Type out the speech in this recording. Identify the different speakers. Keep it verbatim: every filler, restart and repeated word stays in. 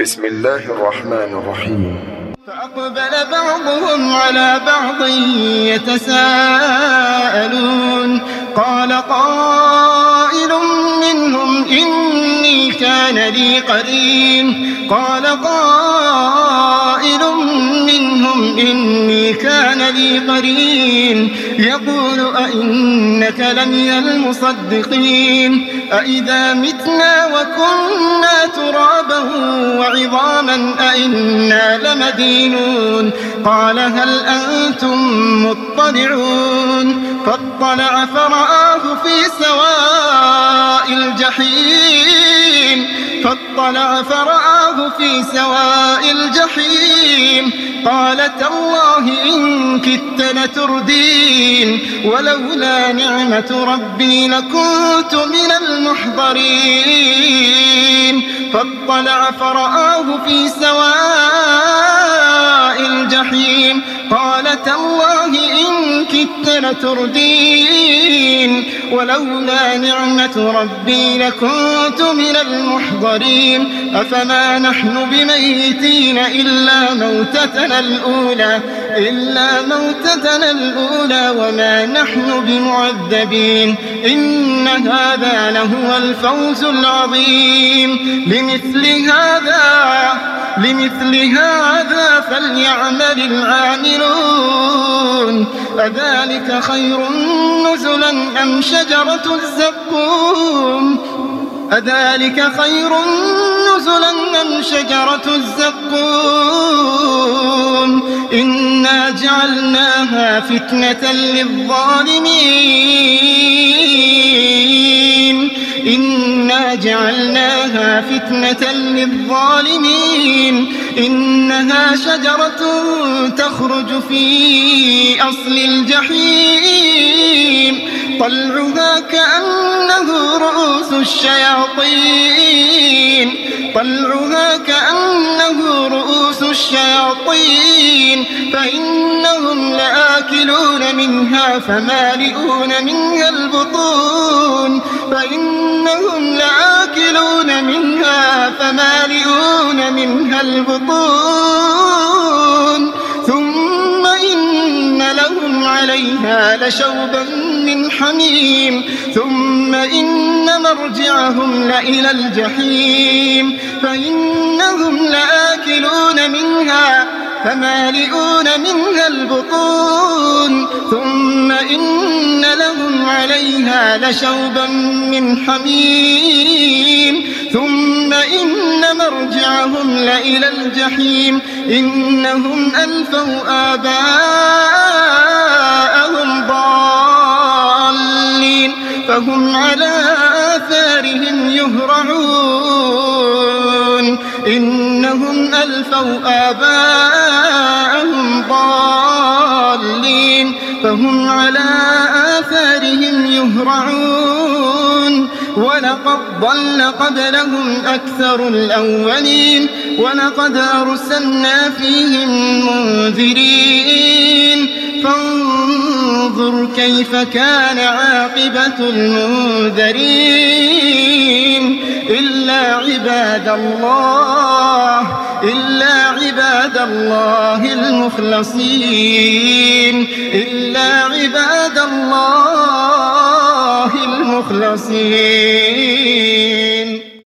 Speaker 1: بسم الله الرحمن الرحيم.
Speaker 2: فأقبل بعضهم على بعض يتساءلون قال قائل منهم إني كان لي قرين قال قائل منهم إني كان لي قرين يقول أئنك لمن المصدقين أئذا متنا وكنا ترابا وعظاما أئنا لمدينون قال هل أنتم مطلعون فاطلع فرآه في سواء الجحيم فاطلع فرآه في سواء الجحيم قال تالله إن كدت لتردين ولولا نعمة ربي لكنت من المحضرين فاطلع فرآه في سواء الجحيم قال تالله إن كدت لتردين ولولا نعمة ربي لكنت من المحضرين أفما نحن بميتين إلا موتتنا الأولى إلا موتتنا الأولى وما نحن بمعذبين إن هذا لهو الفوز العظيم لمثل هذا لمثل هذا فليعمل العاملون أذلك خير نزلا أم شجرة الزقوم أذلك خير نزلا أم شجرة الزقوم إنا جعلناها فتنة للظالمين إنا جعلناها فتنة للظالمين إنها شجرة تخرج في أصل الجحيم طلعها كأنه رؤوس الشياطين طلعها كأنه رؤوس الشياطين فإنهم لآكلون منها فمالئون منها البطون فإنهم لآكلون منها فمالئون منها البطون ثم إن لهم عليها لشوبا من حميم ثم إن مرجعهم لإلى الجحيم فإنهم لآكلون منها فمالئون منها البطون ثم إن لهم عليها لشوبا من حميم ثم إن مرجعهم لإلى الجحيم إنهم ألفوا آباءهم ضالين فهم على آثارهم يهرعون إنهم ألفوا آباءهم ضالين فهم على آثارهم يهرعون ولقد ضل قبلهم أكثر الأولين ولقد أرسلنا فيهم منذرين فانظر كيف كان عاقبة المنذرين إلا عباد الله إلا عباد الله المخلصين إلا عباد الله المخلصين